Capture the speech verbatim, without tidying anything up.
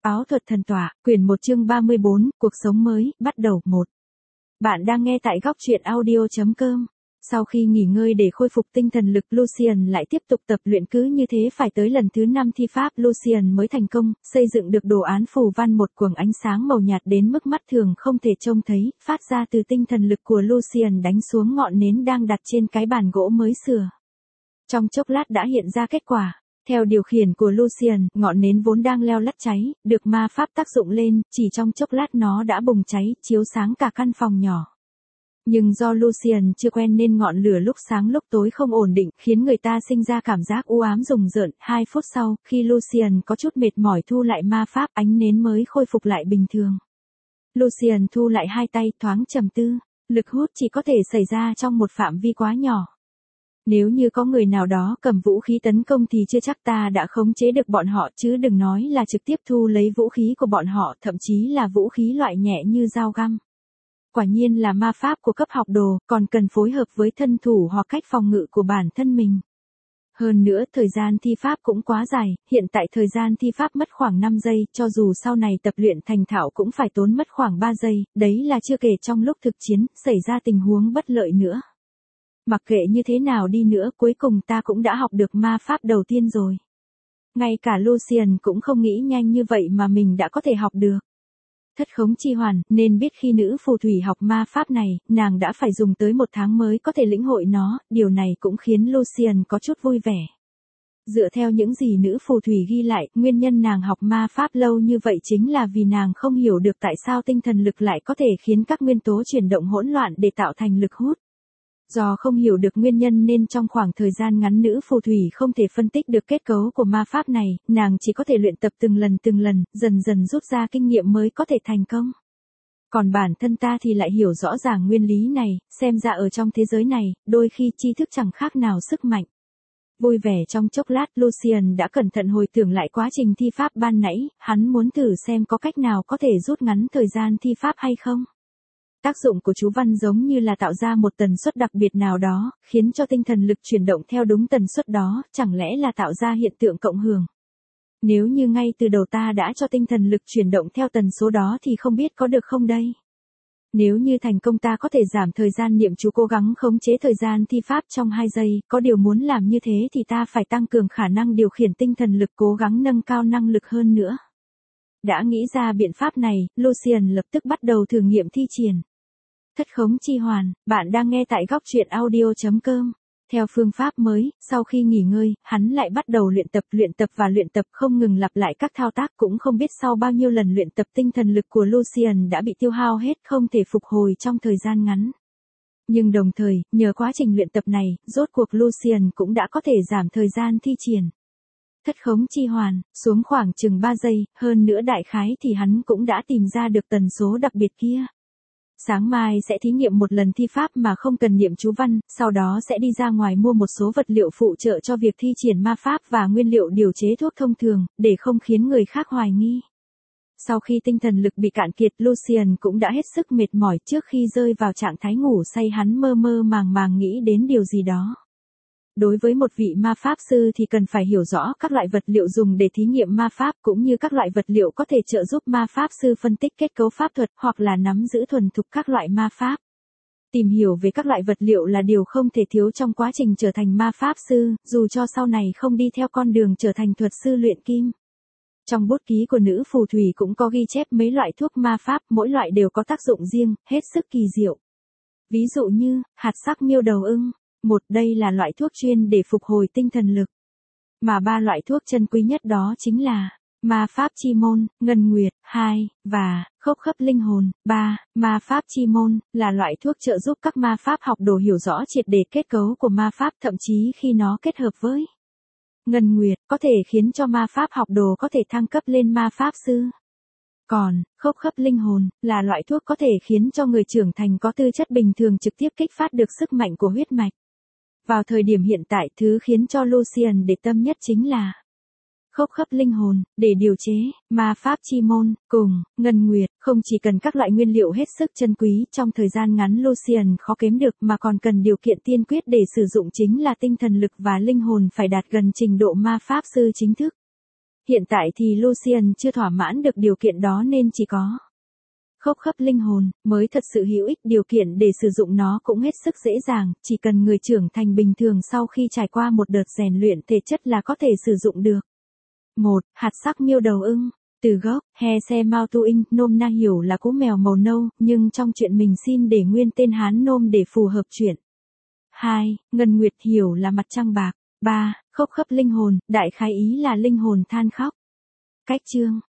Áo thuật thần tỏa, quyển một chương ba mươi bốn, cuộc sống mới, bắt đầu một. Bạn đang nghe tại góc truyện audio chấm com. Sau khi nghỉ ngơi để khôi phục tinh thần lực, Lucian lại tiếp tục tập luyện, cứ như thế phải tới lần thứ năm thi pháp Lucian mới thành công, xây dựng được đồ án phù văn một quầng ánh sáng màu nhạt đến mức mắt thường không thể trông thấy, phát ra từ tinh thần lực của Lucian đánh xuống ngọn nến đang đặt trên cái bàn gỗ mới sửa. Trong chốc lát đã hiện ra kết quả. Theo điều khiển của Lucian, ngọn nến vốn đang leo lắt cháy, được ma pháp tác dụng lên, chỉ trong chốc lát nó đã bùng cháy, chiếu sáng cả căn phòng nhỏ. Nhưng do Lucian chưa quen nên ngọn lửa lúc sáng lúc tối không ổn định, khiến người ta sinh ra cảm giác u ám rùng rợn. Hai phút sau, khi Lucian có chút mệt mỏi thu lại ma pháp, ánh nến mới khôi phục lại bình thường. Lucian thu lại hai tay, thoáng trầm tư, lực hút chỉ có thể xảy ra trong một phạm vi quá nhỏ. Nếu như có người nào đó cầm vũ khí tấn công thì chưa chắc ta đã khống chế được bọn họ, chứ đừng nói là trực tiếp thu lấy vũ khí của bọn họ, thậm chí là vũ khí loại nhẹ như dao găm. Quả nhiên là ma pháp của cấp học đồ, còn cần phối hợp với thân thủ hoặc cách phòng ngự của bản thân mình. Hơn nữa, thời gian thi pháp cũng quá dài, hiện tại thời gian thi pháp mất khoảng năm giây, cho dù sau này tập luyện thành thạo cũng phải tốn mất khoảng ba giây, đấy là chưa kể trong lúc thực chiến, xảy ra tình huống bất lợi nữa. Mặc kệ như thế nào đi nữa, cuối cùng ta cũng đã học được ma pháp đầu tiên rồi. Ngay cả Lucian cũng không nghĩ nhanh như vậy mà mình đã có thể học được. Thất khống chi hoàn, nên biết khi nữ phù thủy học ma pháp này, nàng đã phải dùng tới một tháng mới có thể lĩnh hội nó, điều này cũng khiến Lucian có chút vui vẻ. Dựa theo những gì nữ phù thủy ghi lại, nguyên nhân nàng học ma pháp lâu như vậy chính là vì nàng không hiểu được tại sao tinh thần lực lại có thể khiến các nguyên tố chuyển động hỗn loạn để tạo thành lực hút. Do không hiểu được nguyên nhân nên trong khoảng thời gian ngắn nữ phù thủy không thể phân tích được kết cấu của ma pháp này, nàng chỉ có thể luyện tập từng lần từng lần, dần dần rút ra kinh nghiệm mới có thể thành công. Còn bản thân ta thì lại hiểu rõ ràng nguyên lý này, xem ra ở trong thế giới này, đôi khi tri thức chẳng khác nào sức mạnh. Vui vẻ trong chốc lát, Lucian đã cẩn thận hồi tưởng lại quá trình thi pháp ban nãy, hắn muốn thử xem có cách nào có thể rút ngắn thời gian thi pháp hay không. Tác dụng của chú văn giống như là tạo ra một tần suất đặc biệt nào đó, khiến cho tinh thần lực chuyển động theo đúng tần suất đó, chẳng lẽ là tạo ra hiện tượng cộng hưởng. Nếu như ngay từ đầu ta đã cho tinh thần lực chuyển động theo tần số đó thì không biết có được không đây? Nếu như thành công ta có thể giảm thời gian niệm chú, cố gắng khống chế thời gian thi pháp trong hai giây, có điều muốn làm như thế thì ta phải tăng cường khả năng điều khiển tinh thần lực, cố gắng nâng cao năng lực hơn nữa. Đã nghĩ ra biện pháp này, Lucian lập tức bắt đầu thử nghiệm thi triển. Thất khống chi hoàn, bạn đang nghe tại góc truyện audio chấm com. Theo phương pháp mới, sau khi nghỉ ngơi, hắn lại bắt đầu luyện tập, luyện tập và luyện tập, không ngừng lặp lại các thao tác, cũng không biết sau bao nhiêu lần luyện tập tinh thần lực của Lucian đã bị tiêu hao hết, không thể phục hồi trong thời gian ngắn. Nhưng đồng thời, nhờ quá trình luyện tập này, rốt cuộc Lucian cũng đã có thể giảm thời gian thi triển. Thất khống chi hoàn, xuống khoảng chừng ba giây, hơn nữa đại khái thì hắn cũng đã tìm ra được tần số đặc biệt kia. Sáng mai sẽ thí nghiệm một lần thi pháp mà không cần niệm chú văn, sau đó sẽ đi ra ngoài mua một số vật liệu phụ trợ cho việc thi triển ma pháp và nguyên liệu điều chế thuốc thông thường, để không khiến người khác hoài nghi. Sau khi tinh thần lực bị cạn kiệt, Lucian cũng đã hết sức mệt mỏi, trước khi rơi vào trạng thái ngủ say hắn mơ mơ màng màng nghĩ đến điều gì đó. Đối với một vị ma pháp sư thì cần phải hiểu rõ các loại vật liệu dùng để thí nghiệm ma pháp, cũng như các loại vật liệu có thể trợ giúp ma pháp sư phân tích kết cấu pháp thuật hoặc là nắm giữ thuần thục các loại ma pháp. Tìm hiểu về các loại vật liệu là điều không thể thiếu trong quá trình trở thành ma pháp sư, dù cho sau này không đi theo con đường trở thành thuật sư luyện kim. Trong bút ký của nữ phù thủy cũng có ghi chép mấy loại thuốc ma pháp, mỗi loại đều có tác dụng riêng, hết sức kỳ diệu. Ví dụ như, hạt sắc miêu đầu ưng. Một, đây là loại thuốc chuyên để phục hồi tinh thần lực. Mà ba loại thuốc chân quý nhất đó chính là ma pháp chi môn, ngân nguyệt, hai, và khốc khấp linh hồn. Ba, ma pháp chi môn là loại thuốc trợ giúp các ma pháp học đồ hiểu rõ triệt để kết cấu của ma pháp, thậm chí khi nó kết hợp với ngân nguyệt, có thể khiến cho ma pháp học đồ có thể thăng cấp lên ma pháp sư. Còn, khốc khấp linh hồn, là loại thuốc có thể khiến cho người trưởng thành có tư chất bình thường trực tiếp kích phát được sức mạnh của huyết mạch. Vào thời điểm hiện tại, thứ khiến cho Lucian để tâm nhất chính là khốc khấp linh hồn, để điều chế ma pháp chi môn, cùng ngân nguyệt, không chỉ cần các loại nguyên liệu hết sức chân quý trong thời gian ngắn Lucian khó kém được, mà còn cần điều kiện tiên quyết để sử dụng chính là tinh thần lực và linh hồn phải đạt gần trình độ ma pháp sư chính thức. Hiện tại thì Lucian chưa thỏa mãn được điều kiện đó nên chỉ có khốc khấp linh hồn mới thật sự hữu ích, điều kiện để sử dụng nó cũng hết sức dễ dàng, chỉ cần người trưởng thành bình thường sau khi trải qua một đợt rèn luyện thể chất là có thể sử dụng được. một. Hạt sắc miêu đầu ưng. Từ gốc, Hese Mautuin, nôm na hiểu là cú mèo màu nâu, nhưng trong chuyện mình xin để nguyên tên Hán nôm để phù hợp chuyện. hai. Ngân Nguyệt hiểu là mặt trăng bạc. ba. Khốc khấp linh hồn, đại khái ý là linh hồn than khóc. Cách chương